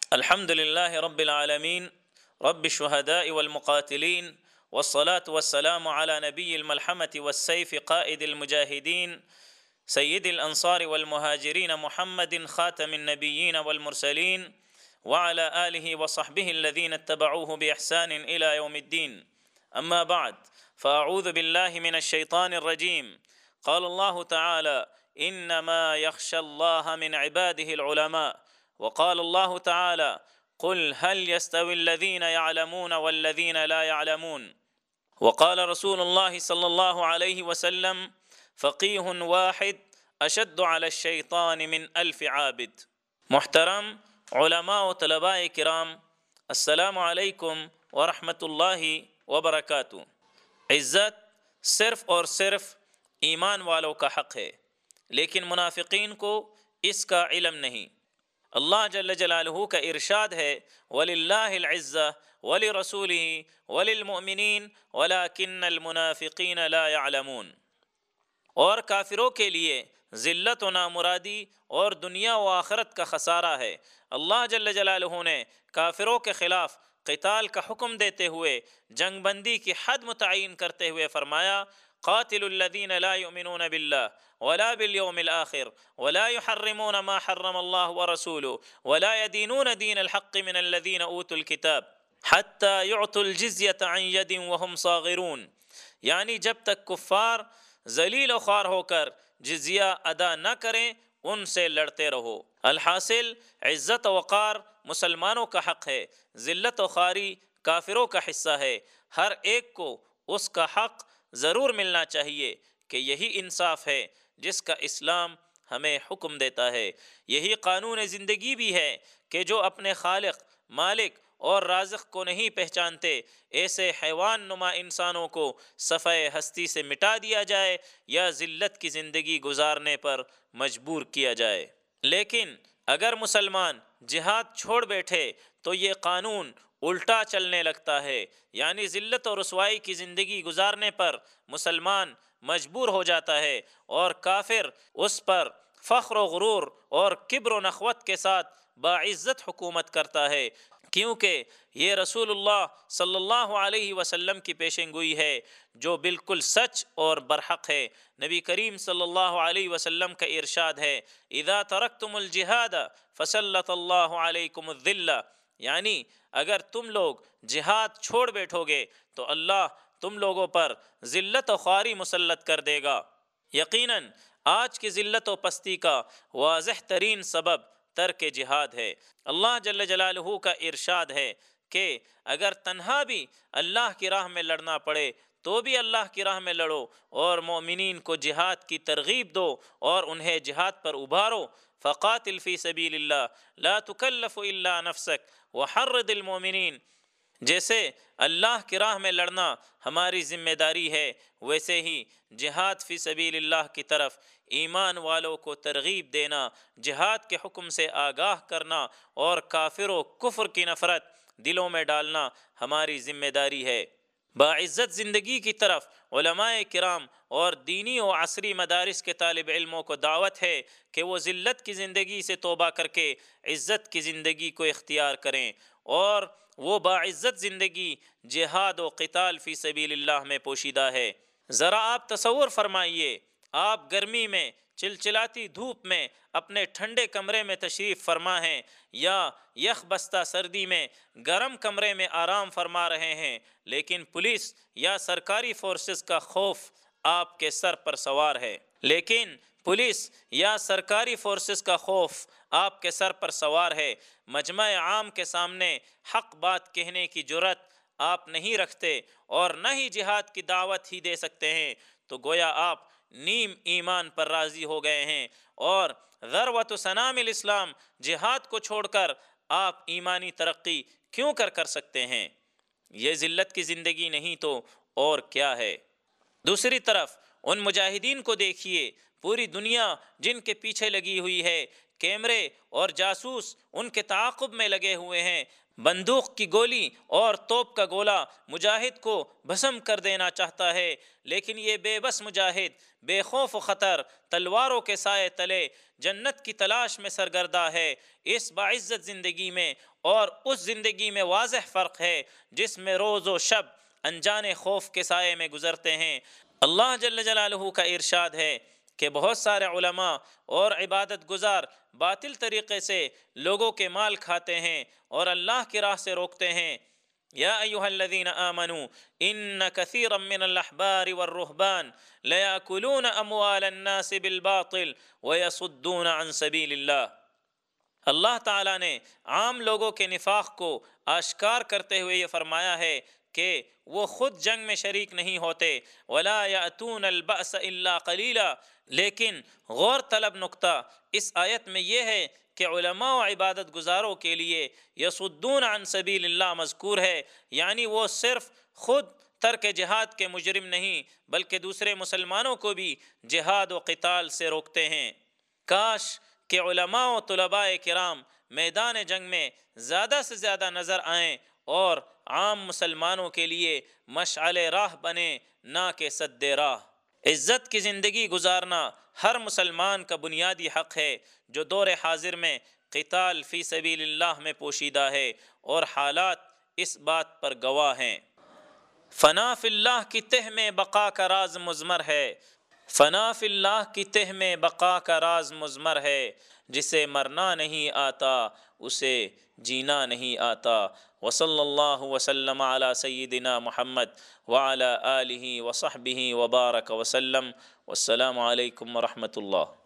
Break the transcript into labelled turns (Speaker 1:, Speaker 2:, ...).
Speaker 1: الحمد لله رب العالمين رب الشهداء والمقاتلين والصلاة والسلام على نبي الملحمة والسيف قائد المجاهدين سيد الأنصار والمهاجرين محمد خاتم النبيين والمرسلين وعلى آله وصحبه الذين اتبعوه بإحسان إلى يوم الدين. أما بعد، فأعوذ بالله من الشيطان الرجيم. قال الله تعالى: إنما يخشى الله من عباده العلماء. وقال الله تعالى: قل هل يستوي الذين يعلمون والذين لا يعلمون. وقال رسول الله صلى الله عليه وسلم: فقيه واحد اشد على الشیطان من 1000 عابد. محترم علماء و طلباء کرام، السلام علیکم ورحمۃ اللہ وبرکاتہ. عزت صرف اور صرف ایمان والوں کا حق ہے، لیکن منافقین کو اس کا علم نہیں. اللہ جل جلالہ کا ارشاد ہے: وَلِلَّهِ الْعِزَّةُ وَلِرَسُولِهِ وَلِلْمُؤْمِنِينَ وَلَكِنَّ الْمُنَافِقِينَ لَا يَعْلَمُونَ. اور کافروں کے لیے ذلت و نامرادی اور دنیا و آخرت کا خسارہ ہے. اللہ جل جلالہ نے کافروں کے خلاف قتال کا حکم دیتے ہوئے جنگ بندی کی حد متعین کرتے ہوئے فرمایا: قاتل الذین لا یؤمنون باللہ ولا بالیوم الآخر ولا يحرمون ما حرم اللہ ورسولہ ولا يدینون دین الحق من الذین اوتوا الکتاب حتی یعطوا الجزیۃ عن ید وهم صاغرون. یعنی جب تک کفار ذلیل و خوار ہو کر جزیہ ادا نہ کریں ان سے لڑتے رہو. الحاصل عزت و وقار مسلمانوں کا حق ہے، ذلت و خواری کافروں کا حصہ ہے. ہر ایک کو اس کا حق ضرور ملنا چاہیے کہ یہی انصاف ہے جس کا اسلام ہمیں حکم دیتا ہے. یہی قانون زندگی بھی ہے کہ جو اپنے خالق، مالک اور رازق کو نہیں پہچانتے، ایسے حیوان نما انسانوں کو صفحہ ہستی سے مٹا دیا جائے یا ذلت کی زندگی گزارنے پر مجبور کیا جائے. لیکن اگر مسلمان جہاد چھوڑ بیٹھے تو یہ قانون الٹا چلنے لگتا ہے، یعنی ذلت اور رسوائی کی زندگی گزارنے پر مسلمان مجبور ہو جاتا ہے اور کافر اس پر فخر و غرور اور کبر و نخوت کے ساتھ باعزت حکومت کرتا ہے، کیونکہ یہ رسول اللہ صلی اللہ علیہ وسلم کی پیشن گوئی ہے جو بالکل سچ اور برحق ہے. نبی کریم صلی اللہ علیہ وسلم کا ارشاد ہے: اذا ترکتم الجہاد فسلط اللہ علیکم الذلہ. یعنی اگر تم لوگ جہاد چھوڑ بیٹھو گے تو اللہ تم لوگوں پر ذلت و خواری مسلط کر دے گا. یقیناً آج کی ذلت و پستی کا واضح ترین سبب ترک جہاد ہے. اللہ جل جلالہ کا ارشاد ہے کہ اگر تنہا بھی اللہ کی راہ میں لڑنا پڑے تو بھی اللہ کی راہ میں لڑو اور مومنین کو جہاد کی ترغیب دو اور انہیں جہاد پر ابھارو. فقاتل فی سبیل اللہ لا تکلف الا نفسک وحرض المؤمنین. جیسے اللہ کی راہ میں لڑنا ہماری ذمہ داری ہے، ویسے ہی جہاد فی سبیل اللہ کی طرف ایمان والوں کو ترغیب دینا، جہاد کے حکم سے آگاہ کرنا اور کافر و کفر کی نفرت دلوں میں ڈالنا ہماری ذمہ داری ہے. باعزت زندگی کی طرف علماء کرام اور دینی و عصری مدارس کے طالب علموں کو دعوت ہے کہ وہ ذلت کی زندگی سے توبہ کر کے عزت کی زندگی کو اختیار کریں، اور وہ باعزت زندگی جہاد و قتال فی سبیل اللہ میں پوشیدہ ہے. ذرا آپ تصور فرمائیے، آپ گرمی میں چلچلاتی دھوپ میں اپنے ٹھنڈے کمرے میں تشریف فرما ہیں یا یخ بستہ سردی میں گرم کمرے میں آرام فرما رہے ہیں، لیکن پولیس یا سرکاری فورسز کا خوف آپ کے سر پر سوار ہے. لیکن پولیس یا سرکاری فورسز کا خوف آپ کے سر پر سوار ہے. مجمع عام کے سامنے حق بات کہنے کی جرأت آپ نہیں رکھتے اور نہ ہی جہاد کی دعوت ہی دے سکتے ہیں، تو گویا آپ نیم ایمان پر راضی ہو گئے ہیں، اور ذروۃ سنام الاسلام جہاد کو چھوڑ کر آپ ایمانی ترقی کیوں کر سکتے ہیں؟ یہ ذلت کی زندگی نہیں تو اور کیا ہے؟ دوسری طرف ان مجاہدین کو دیکھیے، پوری دنیا جن کے پیچھے لگی ہوئی ہے، کیمرے اور جاسوس ان کے تعاقب میں لگے ہوئے ہیں، بندوق کی گولی اور توپ کا گولہ مجاہد کو بھسم کر دینا چاہتا ہے، لیکن یہ بے بس مجاہد بے خوف و خطر تلواروں کے سائے تلے جنت کی تلاش میں سرگردہ ہے۔ اس باعزت زندگی میں اور اس زندگی میں واضح فرق ہے جس میں روز و شب انجان خوف کے سائے میں گزرتے ہیں۔ اللہ جل جلالہ کا ارشاد ہے کہ بہت سارے علماء اور عبادت گزار باطل طریقے سے لوگوں کے مال کھاتے ہیں اور اللہ کی راہ سے روکتے ہیں۔ یا ایھا الذین آمنوا ان کثیرا من الاحبار والرہبان لیاکلون اموال الناس بالباطل ویصدون عن سبیل اللہ۔ اللہ تعالیٰ نے عام لوگوں کے نفاق کو آشکار کرتے ہوئے یہ فرمایا ہے کہ وہ خود جنگ میں شریک نہیں ہوتے، وَلَا يَأْتُونَ الْبَأْسَ إِلَّا قَلِيلًا، لیکن غور طلب نقطہ اس آیت میں یہ ہے کہ علماء و عبادت گزاروں کے لیے یصدون عن سبیل اللہ مذکور ہے، یعنی وہ صرف خود ترک جہاد کے مجرم نہیں بلکہ دوسرے مسلمانوں کو بھی جہاد و قتال سے روکتے ہیں۔ کاش کہ علماء و طلباء کرام میدان جنگ میں زیادہ سے زیادہ نظر آئیں اور عام مسلمانوں کے لیے مشعل راہ بنے، نہ کہ سد راہ۔ عزت کی زندگی گزارنا ہر مسلمان کا بنیادی حق ہے جو دور حاضر میں قتال فی سبیل اللہ میں پوشیدہ ہے، اور حالات اس بات پر گواہ ہیں۔ فنا فی اللہ کی تہ میں بقا کا راز مضمر ہے، فنا فی اللہ کی تہ میں بقا کا راز مضمر ہے، جسے مرنا نہیں آتا اسے جینا نہیں آتا۔ وصلی اللہ وسلم علی سیدنا محمد وعلی آلہ وصحبہ وبارک وسلم۔ والسلام علیکم ورحمۃ اللہ۔